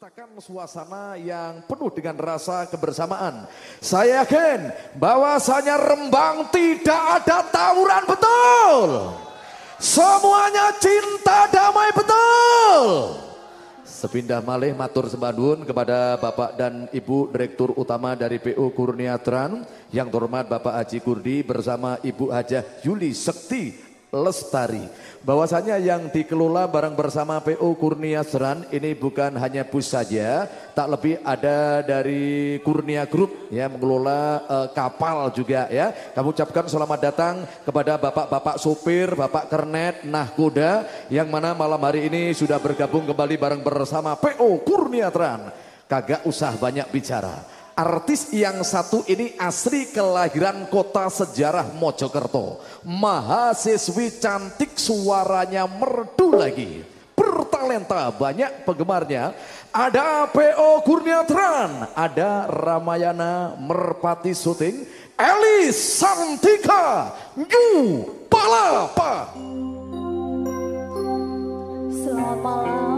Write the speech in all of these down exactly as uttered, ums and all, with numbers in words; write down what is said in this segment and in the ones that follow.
menciptakan suasana yang penuh dengan rasa kebersamaan. Saya yakin bahwasanya Rembang tidak ada tawuran, betul. Semuanya cinta damai, betul. Sepindah malih matur sembahun kepada Bapak dan Ibu Direktur Utama dari P O Kurnia Tran, yang terhormat Bapak Haji Kurdi bersama Ibu Hajah Yuli Sekti Lestari. Bahwasanya yang dikelola bareng bersama P O Kurnia Tran ini bukan hanya bus saja, tak lebih ada dari Kurnia Group ya, mengelola uh, kapal juga ya. Kami ucapkan selamat datang kepada bapak-bapak sopir, bapak kernet, nahkoda yang mana malam hari ini sudah bergabung kembali bareng bersama P O Kurnia Tran. Kagak usah banyak bicara. Artis yang satu ini asli kelahiran kota sejarah Mojokerto. Mahasiswi cantik, suaranya merdu lagi. Bertalenta, banyak penggemarnya. Ada P O Kurnia Tran, ada Ramayana Merpati Syuting, Elis Santika, New Palapa. Selamat malam.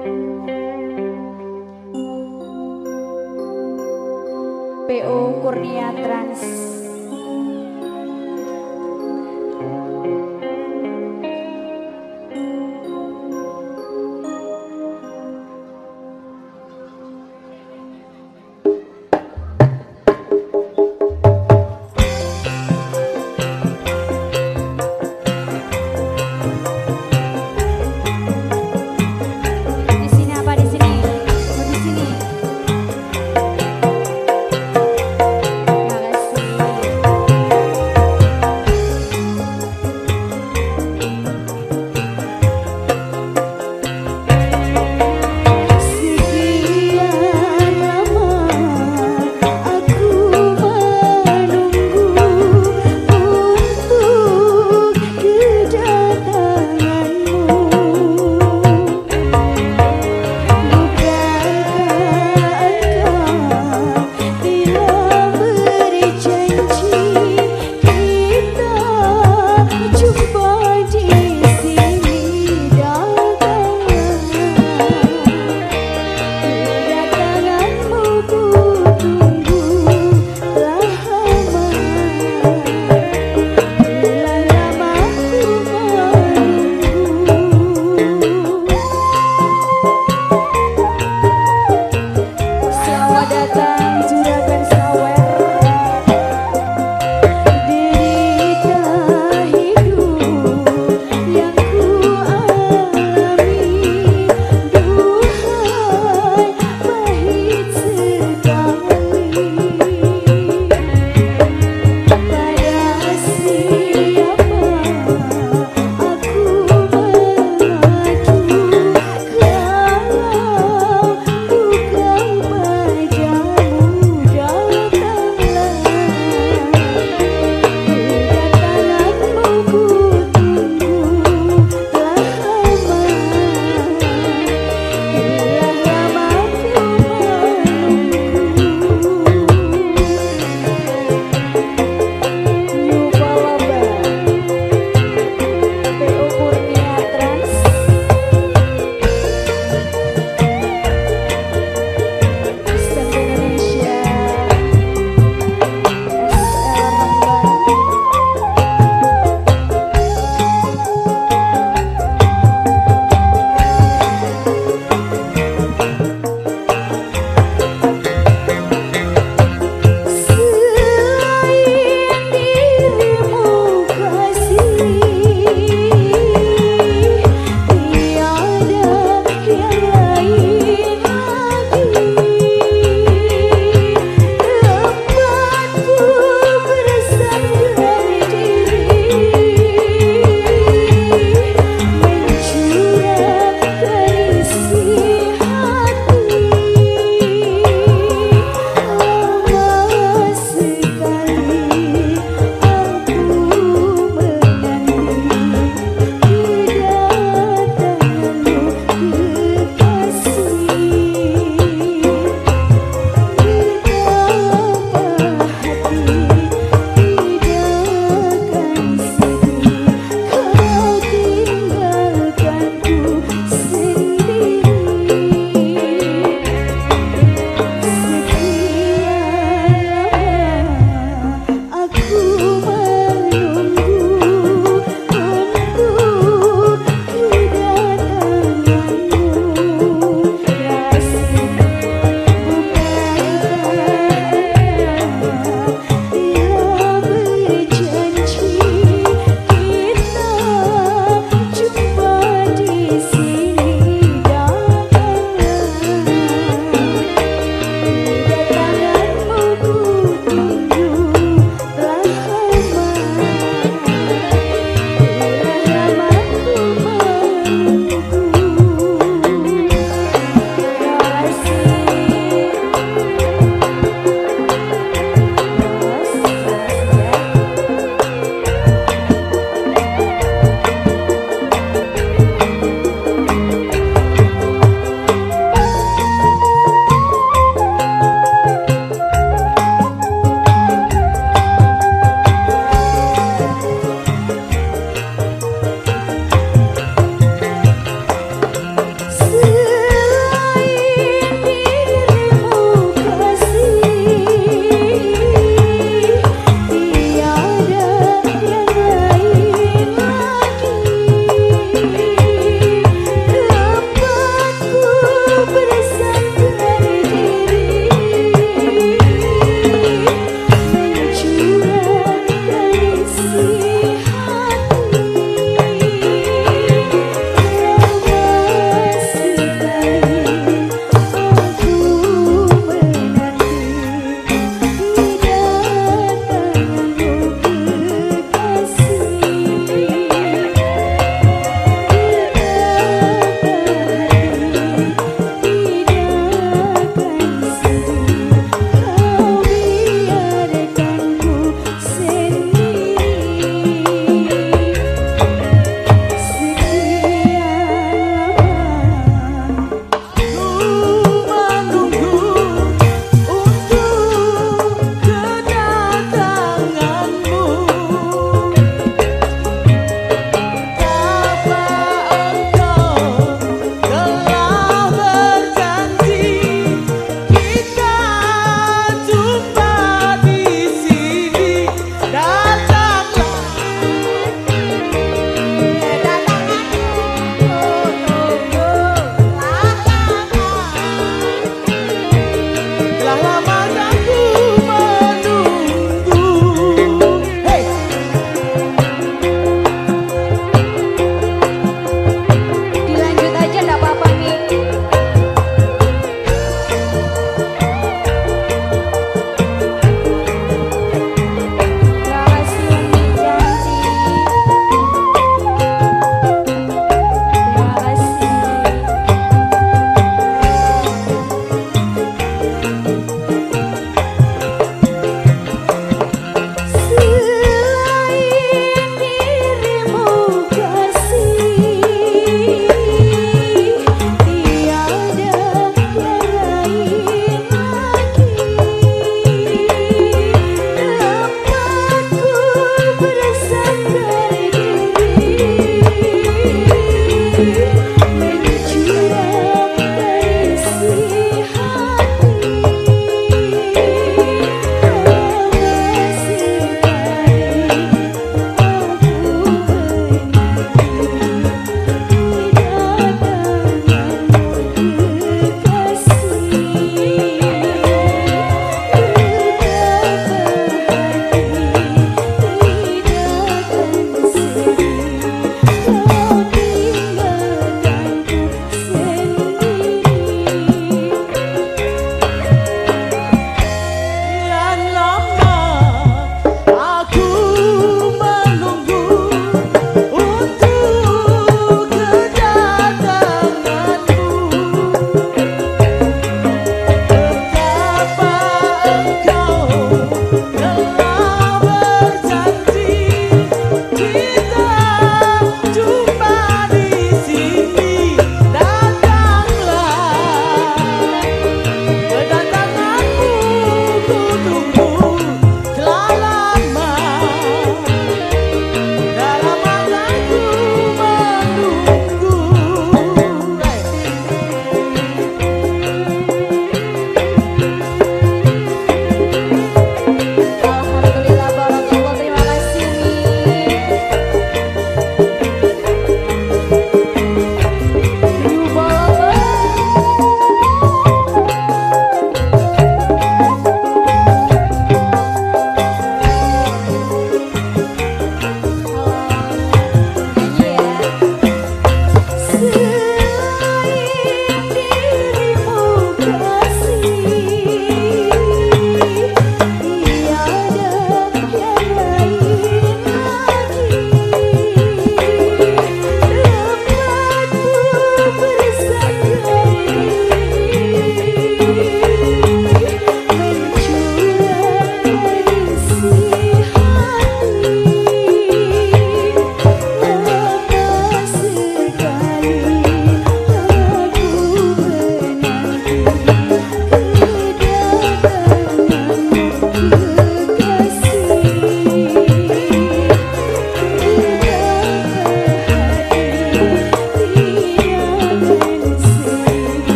P O Kurnia Trans. Di sini apa di sini? Oh, di sini. Terima kasih.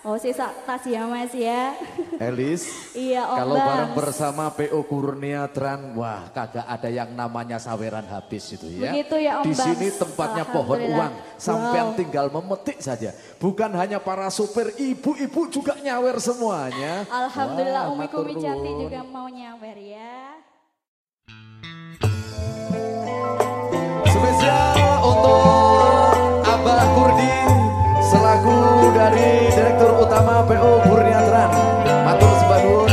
Oh sisa tas ya Mas ya. Elis, Iya Om kalau Bams. bareng bersama P O Kurnia Tran, wah kagak ada yang namanya saweran habis itu ya. Begitu ya Om Di Bams. sini tempatnya pohon Alhamdulillah. uang, sampean Wow. tinggal memetik saja. Bukan hanya para supir, ibu-ibu juga nyawer semuanya. Alhamdulillah Wah, Umi matur Kumi Cantik nuwun. juga mau nyawer ya. Spesial untuk Abah Kurdi selaku dari Direktur Utama P O Kurnia Tran. Matur sembah nuwun.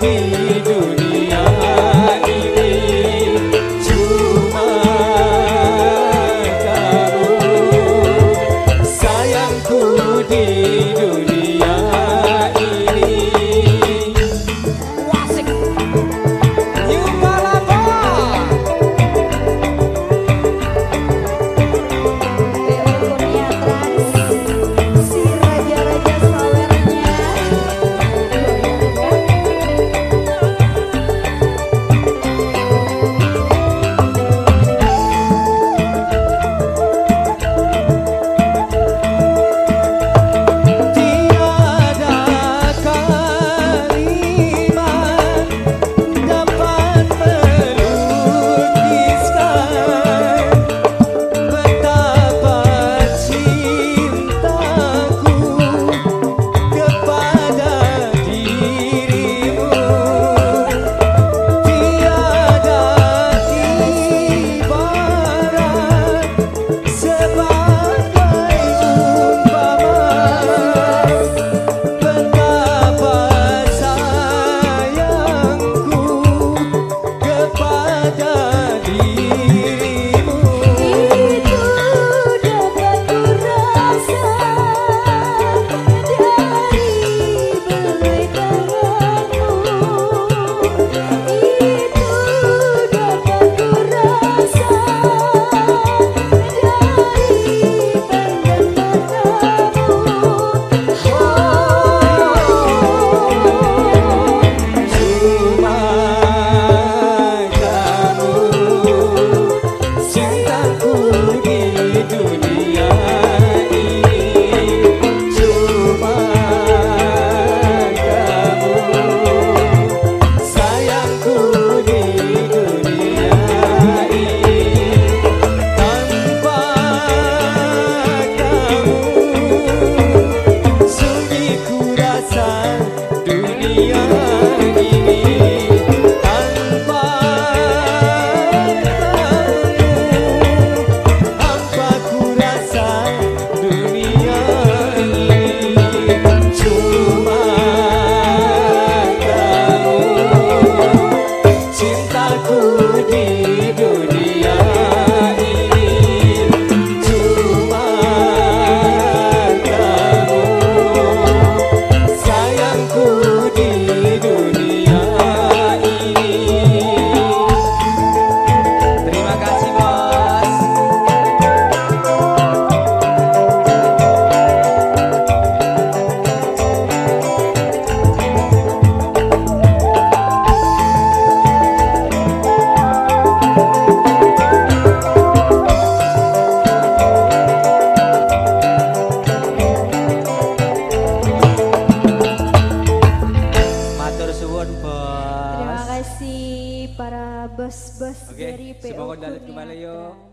di dunia ini cuma kamu, sayangku di dunia ini. Wasik. New Palapa. Beokunia Trans, si raja-raja sawernya. Tiada kalimat dapat melukiskan betapa cintaku kepada dirimu. Tiada ibarat sebagai umpama betapa sayangku kepada dirimu. Itu dapat kurasa dari belai tanganmu. Itu dapat kurasa dari pandang Cuma kamu, cintaku di dunia ini. Cuma kamu, sayangku di dunia ini. Tanpa kamu, sunyi ku rasa dunia ini. Tanpa kamu, hampa ku rasa dunia ini. Cuma kamu, cintaku di dunia ini. Cuma kamu, sayangku di dunia ini. Terima kasih bos. Matur suwun bos. Terima kasih para bos-bos Oke, dari P O semoga lanjut Kurnia kembali yuk. Trans.